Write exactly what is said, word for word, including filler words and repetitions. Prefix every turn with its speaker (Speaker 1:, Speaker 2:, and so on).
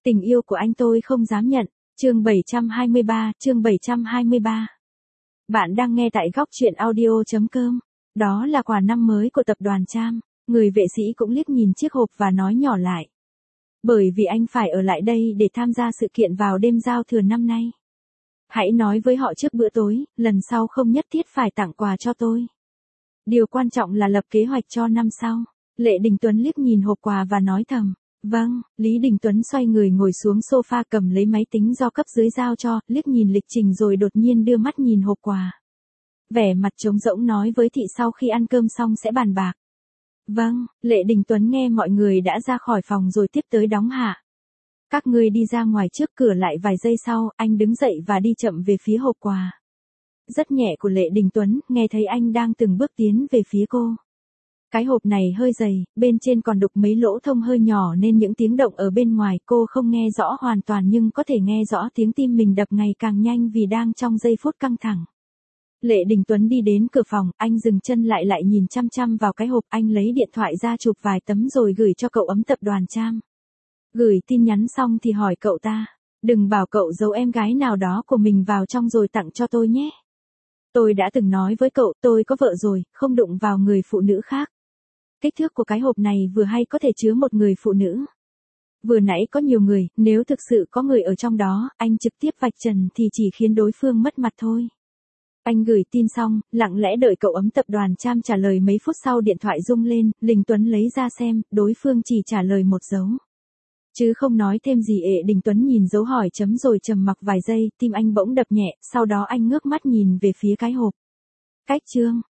Speaker 1: Tình yêu của anh tôi không dám nhận. Chương bảy trăm hai mươi ba, chương bảy trăm hai mươi ba. Bạn đang nghe tại góc truyện audio chấm com. Đó là quà năm mới của tập đoàn Tram. Người vệ sĩ cũng liếc nhìn chiếc hộp và nói nhỏ lại. Bởi vì anh phải ở lại đây để tham gia sự kiện vào đêm giao thừa năm nay. Hãy nói với họ trước bữa tối, lần sau không nhất thiết phải tặng quà cho tôi. Điều quan trọng là lập kế hoạch cho năm sau. Lệ Đình Tuấn liếc nhìn hộp quà và nói thầm. Vâng, Lý Đình Tuấn xoay người ngồi xuống sofa cầm lấy máy tính do cấp dưới giao cho, liếc nhìn lịch trình rồi đột nhiên đưa mắt nhìn hộp quà. Vẻ mặt trống rỗng nói với Thị sau khi ăn cơm xong sẽ bàn bạc. Vâng, Lệ Đình Tuấn nghe mọi người đã ra khỏi phòng rồi tiếp tới đóng hạ. Các ngươi đi ra ngoài trước, cửa lại vài giây sau, anh đứng dậy và đi chậm về phía hộp quà. Rất nhẹ của Lệ Đình Tuấn, nghe thấy anh đang từng bước tiến về phía cô. Cái hộp này hơi dày, bên trên còn đục mấy lỗ thông hơi nhỏ nên những tiếng động ở bên ngoài cô không nghe rõ hoàn toàn nhưng có thể nghe rõ tiếng tim mình đập ngày càng nhanh vì đang trong giây phút căng thẳng. Lệ Đình Tuấn đi đến cửa phòng, anh dừng chân lại lại nhìn chăm chăm vào cái hộp, anh lấy điện thoại ra chụp vài tấm rồi gửi cho cậu ấm tập đoàn Tram. Gửi tin nhắn xong thì hỏi cậu ta, đừng bảo cậu giấu em gái nào đó của mình vào trong rồi tặng cho tôi nhé. Tôi đã từng nói với cậu, tôi có vợ rồi, không đụng vào người phụ nữ khác. Kích thước của cái hộp này vừa hay có thể chứa một người phụ nữ. Vừa nãy có nhiều người, nếu thực sự có người ở trong đó, anh trực tiếp vạch trần thì chỉ khiến đối phương mất mặt thôi. Anh gửi tin xong, lặng lẽ đợi cậu ấm tập đoàn Tram trả lời. Mấy phút sau điện thoại rung lên, Linh Tuấn lấy ra xem, đối phương chỉ trả lời một dấu. Chứ không nói thêm gì. Ệ Đình Tuấn nhìn dấu hỏi chấm rồi trầm mặc vài giây, tim anh bỗng đập nhẹ, sau đó anh ngước mắt nhìn về phía cái hộp. Cách chương.